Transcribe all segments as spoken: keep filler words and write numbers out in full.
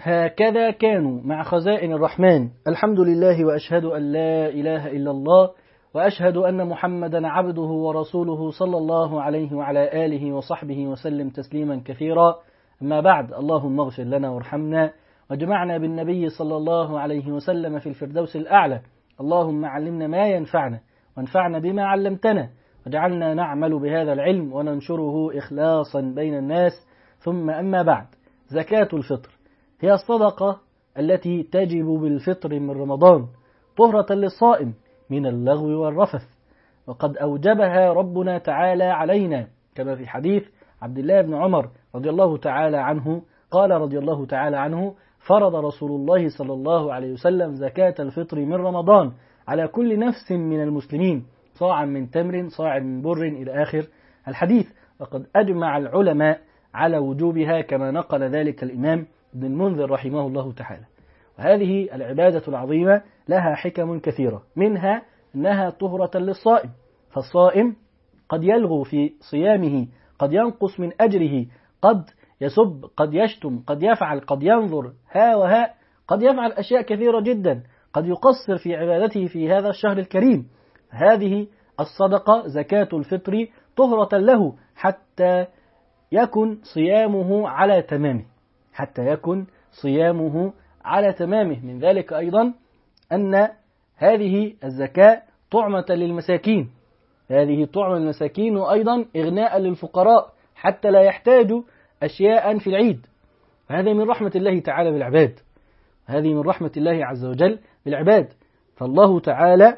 هكذا كانوا مع خزائن الرحمن. الحمد لله وأشهد أن لا إله إلا الله وأشهد أن محمدا عبده ورسوله صلى الله عليه وعلى آله وصحبه وسلم تسليما كثيرا. أما بعد، اللهم اغفر لنا وارحمنا واجمعنا بالنبي صلى الله عليه وسلم في الفردوس الأعلى. اللهم علمنا ما ينفعنا وانفعنا بما علمتنا وجعلنا نعمل بهذا العلم وننشره إخلاصا بين الناس. ثم أما بعد، زكاة الفطر هي الصدقة التي تجب بالفطر من رمضان طهرة للصائم من اللغو والرفث، وقد أوجبها ربنا تعالى علينا كما في حديث عبد الله بن عمر رضي الله تعالى عنه قال رضي الله تعالى عنه: فرض رسول الله صلى الله عليه وسلم زكاة الفطر من رمضان على كل نفس من المسلمين صاعا من تمر صاع من بر إلى آخر الحديث. وقد أجمع العلماء على وجوبها كما نقل ذلك الإمام ابن المنذر رحمه الله تعالى. وهذه العبادة العظيمة لها حكم كثيرة، منها أنها طهرة للصائم، فالصائم قد يلغو في صيامه، قد ينقص من أجره، قد يسب، قد يشتم، قد يفعل، قد ينظر ها وها، قد يفعل أشياء كثيرة جدا، قد يقصر في عبادته في هذا الشهر الكريم. هذه الصدقة زكاة الفطر طهرة له حتى يكن صيامه على تمامه، حتى يكن صيامه على تمامه. من ذلك أيضا أن هذه الزكاة طعمة للمساكين، هذه طعمة للمساكين وأيضا إغناء للفقراء حتى لا يحتاجوا أشياء في العيد. هذه من رحمة الله تعالى بالعباد، هذه من رحمة الله عز وجل بالعباد. فالله تعالى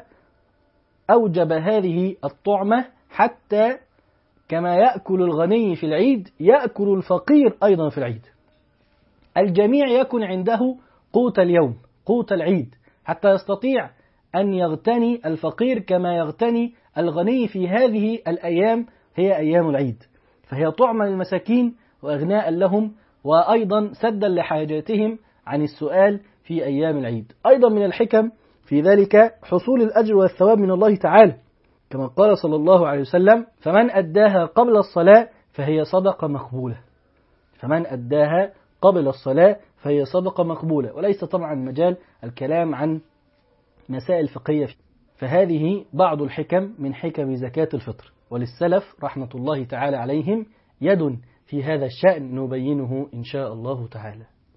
أوجب هذه الطعمة حتى كما يأكل الغني في العيد يأكل الفقير أيضا في العيد، الجميع يكون عنده قوت اليوم، قوت العيد، حتى يستطيع أن يغتني الفقير كما يغتني الغني في هذه الأيام، هي أيام العيد. فهي طعمة للمساكين وإغناء لهم، وأيضا سدا لحاجاتهم عن السؤال في أيام العيد. أيضا من الحكم في ذلك حصول الأجر والثواب من الله تعالى، كما قال صلى الله عليه وسلم: فمن أداها قبل الصلاة فهي صدقة مقبولة، فمن أداها قبل الصلاة فهي صدقة مقبولة. وليس طبعا مجال الكلام عن مسائل فقهية، فهذه بعض الحكم من حكم زكاة الفطر. وللسلف رحمة الله تعالى عليهم يد في هذا الشأن نبينه إن شاء الله تعالى.